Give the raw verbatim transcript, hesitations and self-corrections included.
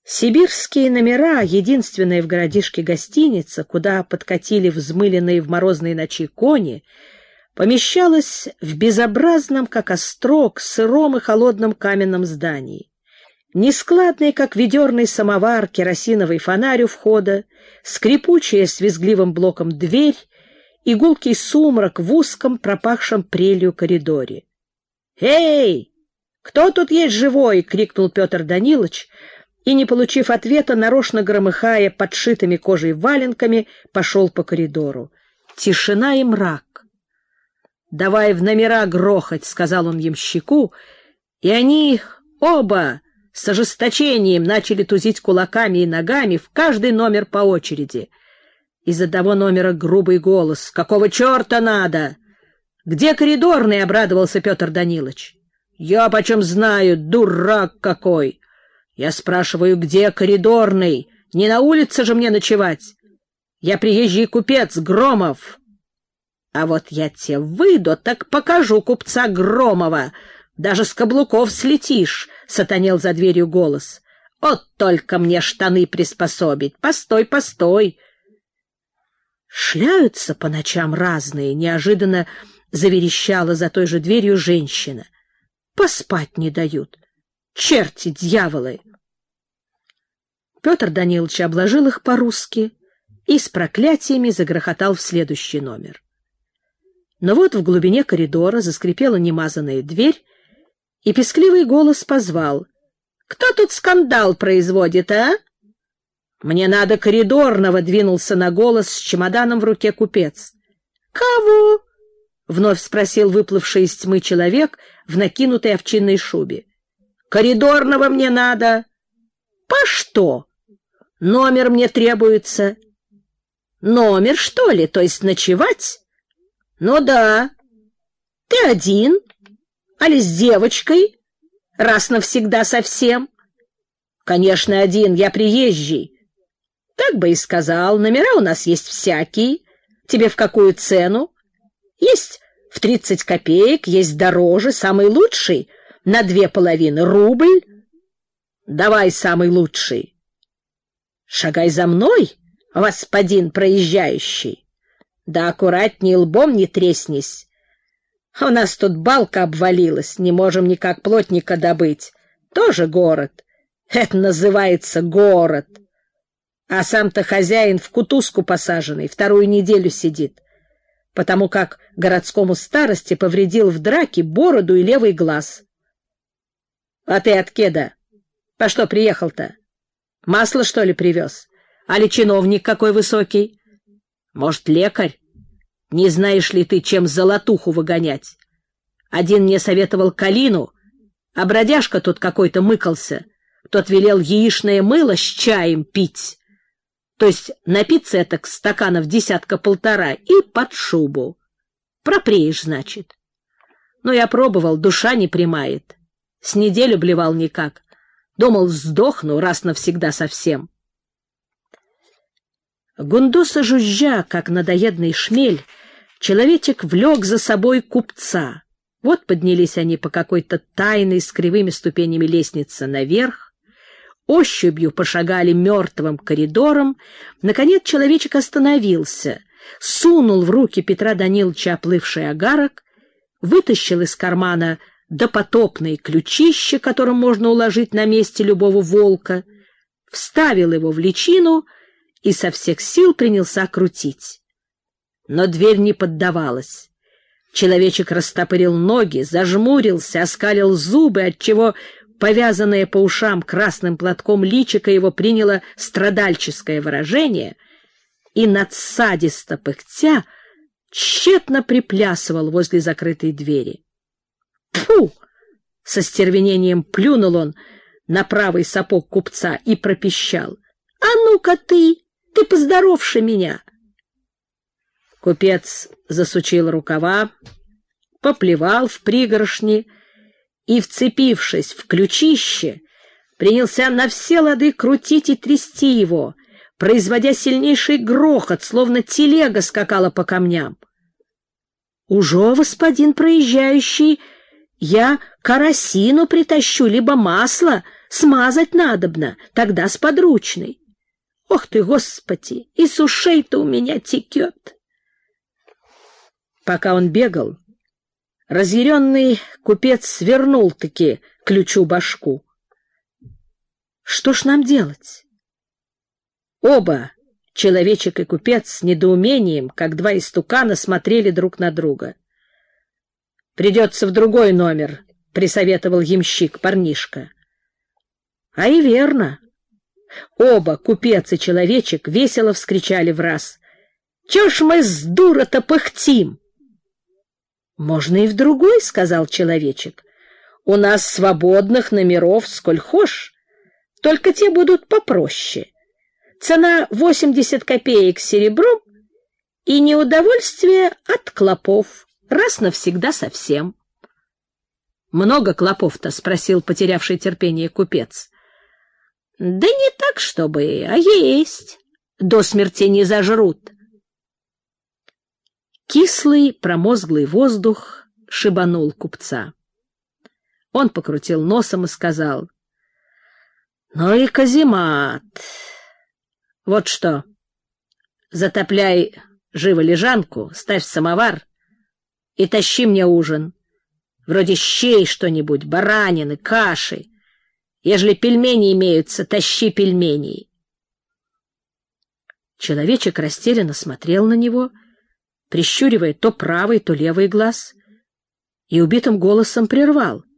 Сибирские номера, единственная в городишке гостиница, куда подкатили взмыленные в морозные ночи кони, помещалась в безобразном, как острог, сыром и холодном каменном здании. Нескладный, как ведерный самовар, керосиновый фонарь у входа, скрипучая с визгливым блоком дверь и гулкий сумрак в узком, пропахшем прелью коридоре. «Эй, кто тут есть живой?» — крикнул Петр Данилович, и, не получив ответа, нарочно громыхая подшитыми кожей валенками, пошел по коридору. Тишина и мрак. «Давай в номера грохать», — сказал он ямщику, и они оба с ожесточением начали тузить кулаками и ногами в каждый номер по очереди. Из одного номера грубый голос: «Какого черта надо?» «Где коридорный?» — обрадовался Петр Данилович. «Я почем знаю, дурак какой!» «Я спрашиваю, где коридорный? Не на улице же мне ночевать? Я приезжий купец Громов». «А вот я тебе выйду, так покажу купца Громова. Даже с каблуков слетишь», — сатанел за дверью голос. «Вот только мне штаны приспособить. Постой, постой». «Шляются по ночам разные», — неожиданно заверещала за той же дверью женщина. «Поспать не дают. Черти, дьяволы!» Петр Данилович обложил их по-русски и с проклятиями загрохотал в следующий номер. Но вот в глубине коридора заскрипела немазанная дверь, и пескливый голос позвал: «Кто тут скандал производит, а?» «Мне надо коридорного», — двинулся на голос с чемоданом в руке купец. «Кого?» — вновь спросил выплывший из тьмы человек в накинутой овчинной шубе. «Коридорного мне надо». «По что? Номер мне требуется». «Номер, что ли? То есть ночевать?» «Ну да». «Ты один? Али с девочкой? Раз навсегда совсем?» «Конечно, один. Я приезжий». «Так бы и сказал. Номера у нас есть всякие. Тебе в какую цену?» «Есть в тридцать копеек, есть дороже, самый лучший на две половины рубль». «Давай самый лучший». «Шагай за мной, господин проезжающий. Да аккуратней, лбом не треснись. У нас тут балка обвалилась, не можем никак плотника добыть. Тоже город. Это называется город. А сам-то хозяин в кутузку посаженный, вторую неделю сидит, потому как городскому старости повредил в драке бороду и левый глаз». «А ты от кеда? По что приехал-то? Масло, что ли, привез? Али чиновник какой высокий? Может, лекарь? Не знаешь ли ты, чем золотуху выгонять? Один мне советовал калину, а бродяжка тут какой-то мыкался. Тот велел яичное мыло с чаем пить. То есть напиться это стаканов десятка-полтора и под шубу. Пропреешь, значит. Но я пробовал, душа не примает. С неделю блевал никак. Думал, сдохну раз навсегда совсем». Гундоса жужжа, как надоедный шмель, человечек влек за собой купца. Вот поднялись они по какой-то тайной с кривыми ступенями лестницы наверх, ощупью пошагали мертвым коридором. Наконец человечек остановился, сунул в руки Петра Даниловича оплывший огарок, вытащил из кармана допотопное ключище, которым можно уложить на месте любого волка, вставил его в личину и со всех сил принялся крутить. Но дверь не поддавалась. Человечек растопырил ноги, зажмурился, оскалил зубы, отчего повязанное по ушам красным платком личико его приняло страдальческое выражение, и надсадисто пыхтя тщетно приплясывал возле закрытой двери. «Тьфу!» — со стервенением плюнул он на правый сапог купца и пропищал: «А ну-ка ты! Ты поздоровше меня!» Купец засучил рукава, поплевал в пригоршни и, вцепившись в ключище, принялся на все лады крутить и трясти его, производя сильнейший грохот, словно телега скакала по камням. «Ужо, господин проезжающий, я карасину притащу, либо масло», — Смазать надобно, тогда сподручный. Ох ты, Господи, и с ушей-то у меня текет. Пока он бегал, разъяренный купец свернул-таки ключу башку. Что ж нам делать? Оба, человечек и купец, с недоумением, как два истукана, смотрели друг на друга. «Придется в другой номер», — присоветовал ямщик, парнишка. А и верно. Оба, купец и человечек, весело вскричали враз: «Чё ж мы с дура-то пыхтим?» «Можно и в другой», — сказал человечек. «У нас свободных номеров сколь хошь, только те будут попроще. Цена восемьдесят копеек серебром и неудовольствие от клопов, раз навсегда совсем». «Много клопов-то?» — спросил потерявший терпение купец. «Да не так, чтобы, а есть. До смерти не зажрут». Кислый промозглый воздух шибанул купца. Он покрутил носом и сказал: «Ну и каземат. Вот что, затопляй живо лежанку, ставь самовар и тащи мне ужин. Вроде щей что-нибудь, баранины, каши. Ежели пельмени имеются, тащи пельменей». Человечек растерянно смотрел на него, прищуривая то правый, то левый глаз, и убитым голосом прервал: